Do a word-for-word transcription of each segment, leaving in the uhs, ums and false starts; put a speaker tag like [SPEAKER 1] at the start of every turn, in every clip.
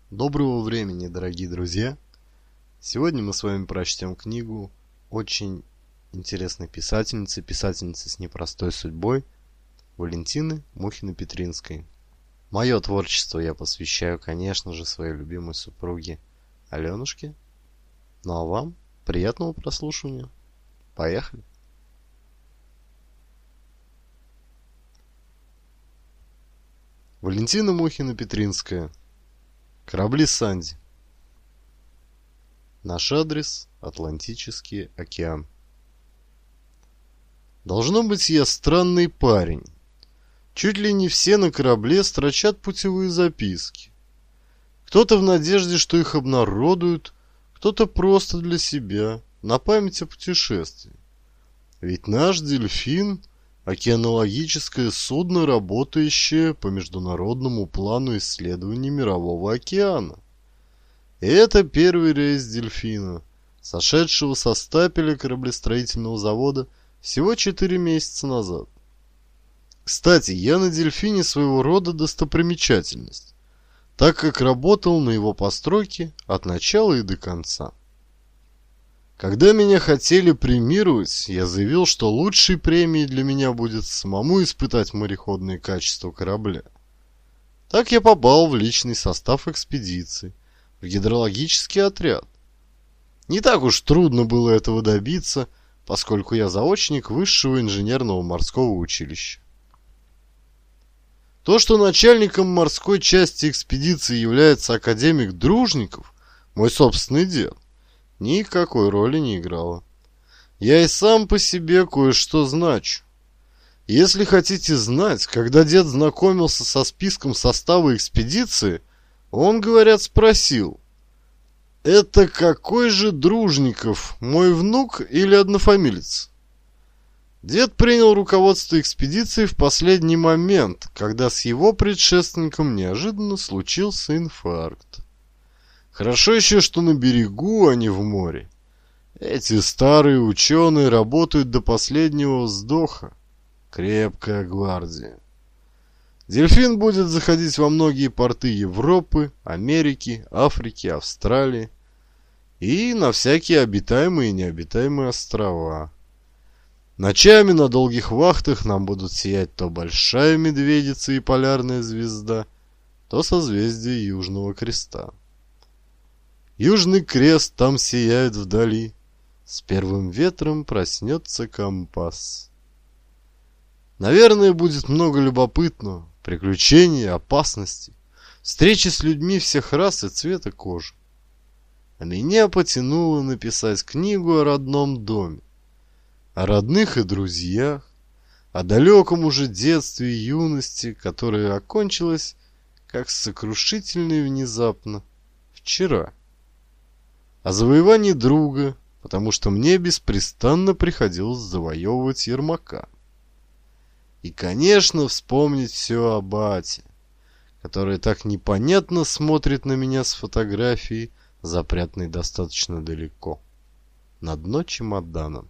[SPEAKER 1] Доброго времени, дорогие друзья! Сегодня мы с вами прочтем книгу очень интересной писательницы, писательницы с непростой судьбой Валентины Мухиной-Петринской. Мое творчество я посвящаю, конечно же, своей любимой супруге Аленушке. Ну а вам приятного прослушивания. Поехали! Валентина Мухина-Петринская. Корабли Санди. Наш адрес – Атлантический океан. Должно быть, я странный парень. Чуть ли не все на корабле строчат путевые записки. Кто-то в надежде, что их обнародуют, кто-то просто для себя, на память о путешествии. Ведь наш дельфин – океанологическое судно, работающее по международному плану исследований Мирового океана. И это первый рейс дельфина, сошедшего со стапеля кораблестроительного завода всего четыре месяца назад. Кстати, я на дельфине своего рода достопримечательность, так как работал на его постройке от начала и до конца. Когда меня хотели премировать, я заявил, что лучшей премией для меня будет самому испытать мореходные качества корабля. Так я попал в личный состав экспедиции, в гидрологический отряд. Не так уж трудно было этого добиться, поскольку я заочник высшего инженерного морского училища. То, что начальником морской части экспедиции является академик Дружников, мой собственный дед, никакой роли не играло. Я и сам по себе кое-что значу. Если хотите знать, когда дед знакомился со списком состава экспедиции, он, говорят, спросил: «Это какой же Дружников, мой внук или однофамилец?» Дед принял руководство экспедиции в последний момент, когда с его предшественником неожиданно случился инфаркт. Хорошо еще, что на берегу, а не в море. Эти старые ученые работают до последнего вздоха. Крепкая гвардия. Дельфин будет заходить во многие порты Европы, Америки, Африки, Австралии и на всякие обитаемые и необитаемые острова. Ночами на долгих вахтах нам будут сиять то Большая Медведица и Полярная Звезда, то созвездие Южного Креста. Южный крест там сияет вдали, с первым ветром проснется компас. Наверное, будет много любопытного, приключений, опасностей, встречи с людьми всех рас и цвета кожи. А меня потянуло написать книгу о родном доме, о родных и друзьях, о далеком уже детстве и юности, которая окончилась, как сокрушительно и внезапно, вчера. О завоевании друга, потому что мне беспрестанно приходилось завоевывать Ермака. И, конечно, вспомнить все о бате, который так непонятно смотрит на меня с фотографией, запрятанной достаточно далеко, на дно чемодана.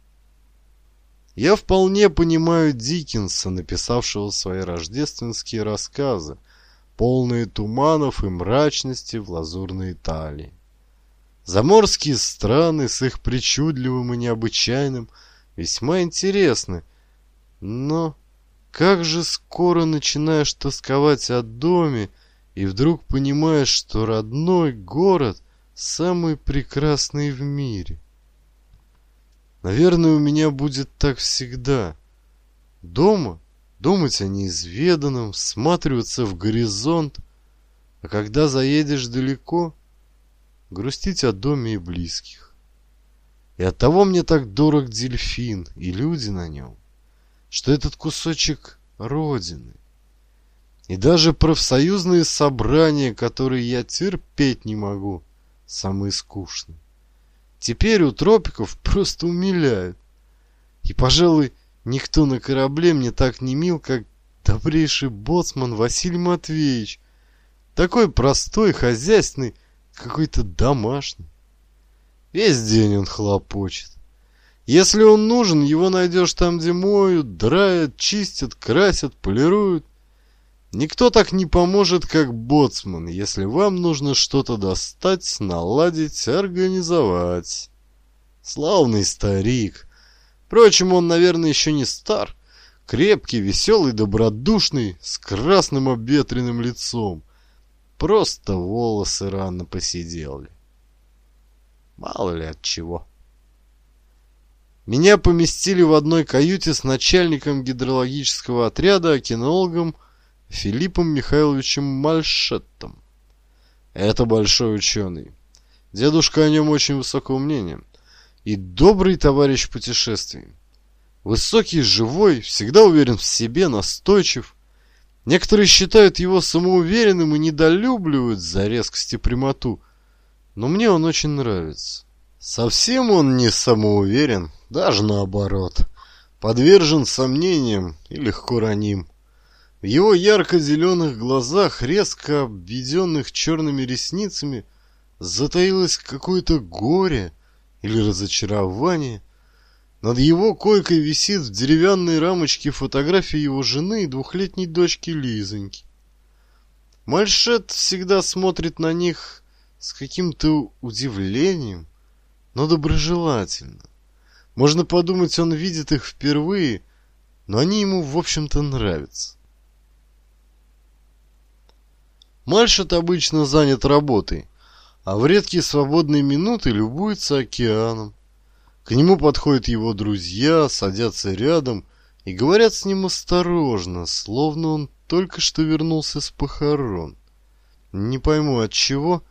[SPEAKER 1] Я вполне понимаю Диккенса, написавшего свои рождественские рассказы, полные туманов и мрачности в лазурной Италии. Заморские страны с их причудливым и необычайным весьма интересны, но как же скоро начинаешь тосковать о доме и вдруг понимаешь, что родной город самый прекрасный в мире. Наверное, у меня будет так всегда. Дома думать о неизведанном, всматриваться в горизонт, а когда заедешь далеко, грустить о доме и близких. И оттого мне так дорог дельфин и люди на нем, что этот кусочек родины. И даже профсоюзные собрания, которые я терпеть не могу, самые скучные, теперь у тропиков просто умиляют. И, пожалуй, никто на корабле мне так не мил, как добрейший боцман Василий Матвеевич. Такой простой, хозяйственный, какой-то домашний. Весь день он хлопочет. Если он нужен, его найдешь там, где моют, драят, чистят, красят, полируют. Никто так не поможет, как боцман, если вам нужно что-то достать, наладить, организовать. Славный старик. Впрочем, он, наверное, еще не стар. Крепкий, веселый, добродушный, с красным обветренным лицом. Просто волосы рано поседели. Мало ли от чего. Меня поместили в одной каюте с начальником гидрологического отряда, океанологом Филиппом Михайловичем Мальшеттом. Это большой ученый. Дедушка о нем очень высокого мнения. И добрый товарищ путешествий. Высокий, живой, всегда уверен в себе, настойчив. Некоторые считают его самоуверенным и недолюбливают за резкость и прямоту. Но мне он очень нравится. Совсем он не самоуверен, даже наоборот. Подвержен сомнениям и легко раним. В его ярко-зеленых глазах, резко обведенных черными ресницами, затаилось какое-то горе или разочарование. Над его койкой висит в деревянной рамочке фотография его жены и двухлетней дочки Лизоньки. Мальшет всегда смотрит на них с каким-то удивлением, но доброжелательно. Можно подумать, он видит их впервые, но они ему, в общем-то, нравятся. Мальшет обычно занят работой, а в редкие свободные минуты любуется океаном. К нему подходят его друзья, садятся рядом и говорят с ним осторожно, словно он только что вернулся с похорон. Не пойму, от чего.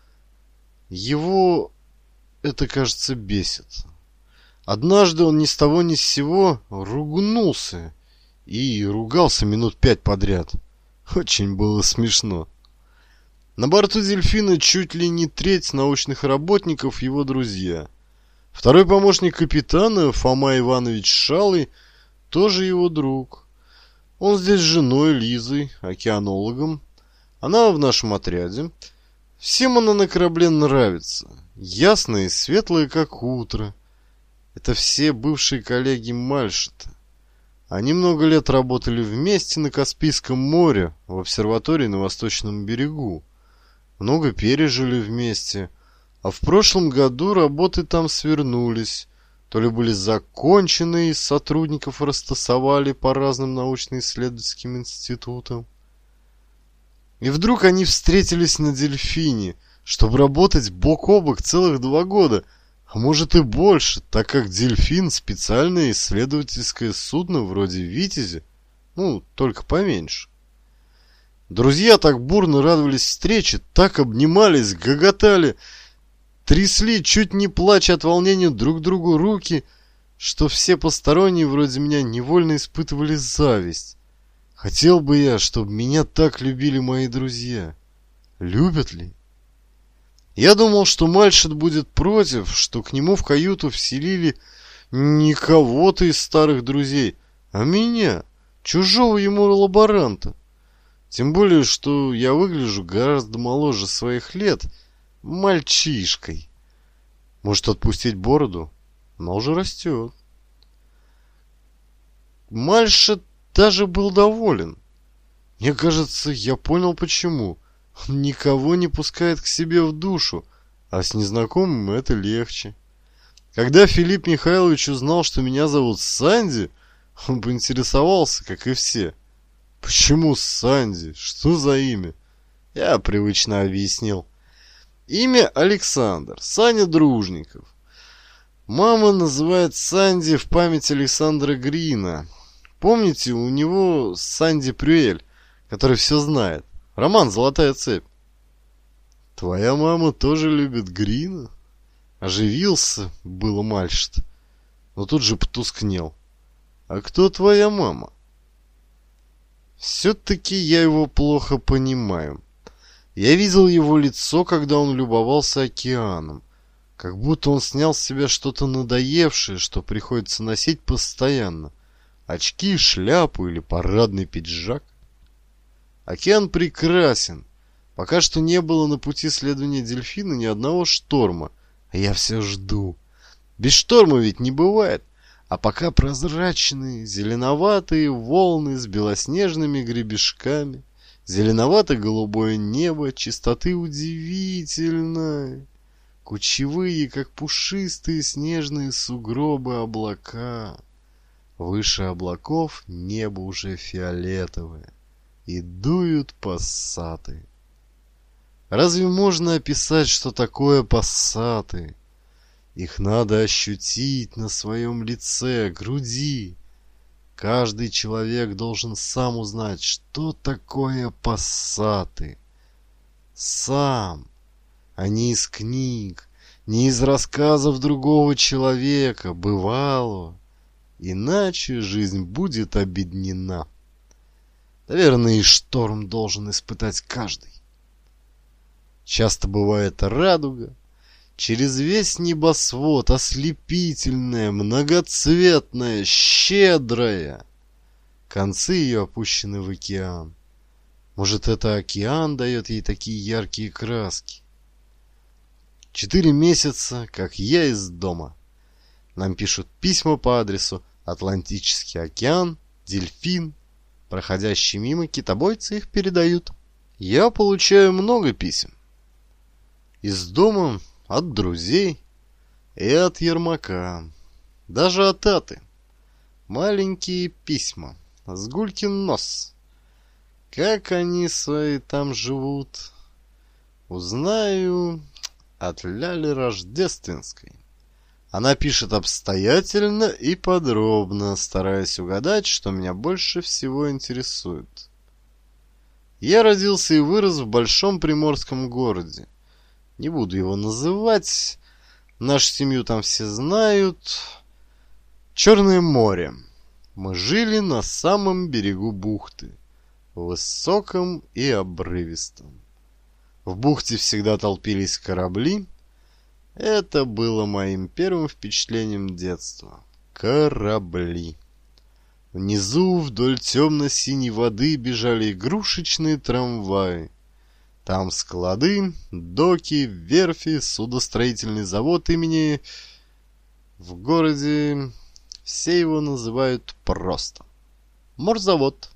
[SPEAKER 1] Его это, кажется, бесит. Однажды он ни с того ни с сего ругнулся и ругался минут пять подряд. Очень было смешно. На борту «Дельфина» чуть ли не треть научных работников его друзья. Второй помощник капитана, Фома Иванович Шалый, тоже его друг. Он здесь с женой Лизой, океанологом. Она в нашем отряде. Всем она на корабле нравится. Ясная и светлая, как утро. Это все бывшие коллеги Мальшета. Они много лет работали вместе на Каспийском море, в обсерватории на Восточном берегу. Много пережили вместе. А в прошлом году работы там свернулись. То ли были закончены, и сотрудников растасовали по разным научно-исследовательским институтам. И вдруг они встретились на «Дельфине», чтобы работать бок о бок целых два года, а может и больше, так как «Дельфин» — специальное исследовательское судно вроде «Витязи», ну, только поменьше. Друзья так бурно радовались встрече, так обнимались, гоготали, трясли, чуть не плача от волнения друг другу руки, что все посторонние вроде меня невольно испытывали зависть. Хотел бы я, чтобы меня так любили мои друзья. Любят ли? Я думал, что Мальшет будет против, что к нему в каюту вселили не кого-то из старых друзей, а меня, чужого ему лаборанта. Тем более, что я выгляжу гораздо моложе своих лет, мальчишкой. Может, отпустить бороду? Но уже растет. Мальшет даже был доволен. Мне кажется, я понял почему. Он никого не пускает к себе в душу, а с незнакомым это легче. Когда Филипп Михайлович узнал, что меня зовут Санди, он поинтересовался, как и все. Почему Санди? Что за имя? Я привычно объяснил. Имя Александр, Саня Дружников. Мама называет Санди в память Александра Грина. Помните, у него Санди Прюэль, который все знает. Роман «Золотая цепь». Твоя мама тоже любит Грина? Оживился, было Мальшет, но тут же потускнел. А кто твоя мама? Все-таки я его плохо понимаю. Я видел его лицо, когда он любовался океаном. Как будто он снял с себя что-то надоевшее, что приходится носить постоянно. Очки, шляпу или парадный пиджак. Океан прекрасен. Пока что не было на пути следования «Дельфина» ни одного шторма. А я все жду. Без шторма ведь не бывает. А пока прозрачные, зеленоватые волны с белоснежными гребешками, Зеленовато-голубое небо чистоты удивительной. Кучевые, как пушистые снежные сугробы, облака. Выше облаков небо уже фиолетовое. И дуют пассаты. Разве можно описать, что такое пассаты? Их надо ощутить на своем лице, груди. Каждый человек должен сам узнать, что такое пассаты. Сам, а не из книг, не из рассказов другого человека, бывалого. Иначе жизнь будет обеднена. Наверное, и шторм должен испытать каждый. Часто бывает радуга, через весь небосвод, ослепительная, многоцветная, щедрая. Концы ее опущены в океан. Может, это океан дает ей такие яркие краски? Четыре месяца, как я из дома. Нам пишут письма по адресу Атлантический океан, Дельфин. Проходящие мимо китобойцы их передают. Я получаю много писем. Из дома, от друзей и от Ермака. Даже от Аты. Маленькие письма. С Гулькин нос. Как они свои там живут, узнаю от Ляли Рождественской. Она пишет обстоятельно и подробно, стараясь угадать, что меня больше всего интересует. Я родился и вырос в большом приморском городе. Не буду его называть. Нашу семью там все знают. Черное море. Мы жили на самом берегу бухты. Высоком и обрывистом. В бухте всегда толпились корабли. Это было моим первым впечатлением детства. Корабли. Внизу вдоль темно-синей воды бежали игрушечные трамваи. Там склады, доки, верфи, судостроительный завод имени... В городе все его называют просто морзавод.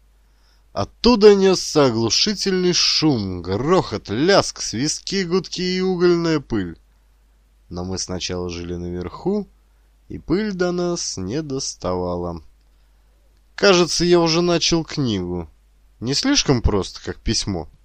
[SPEAKER 1] Оттуда несся оглушительный шум, грохот, ляск, свистки, гудки и угольная пыль. Но мы сначала жили наверху, и пыль до нас не доставала. Кажется, я уже начал книгу. Не слишком просто, как письмо.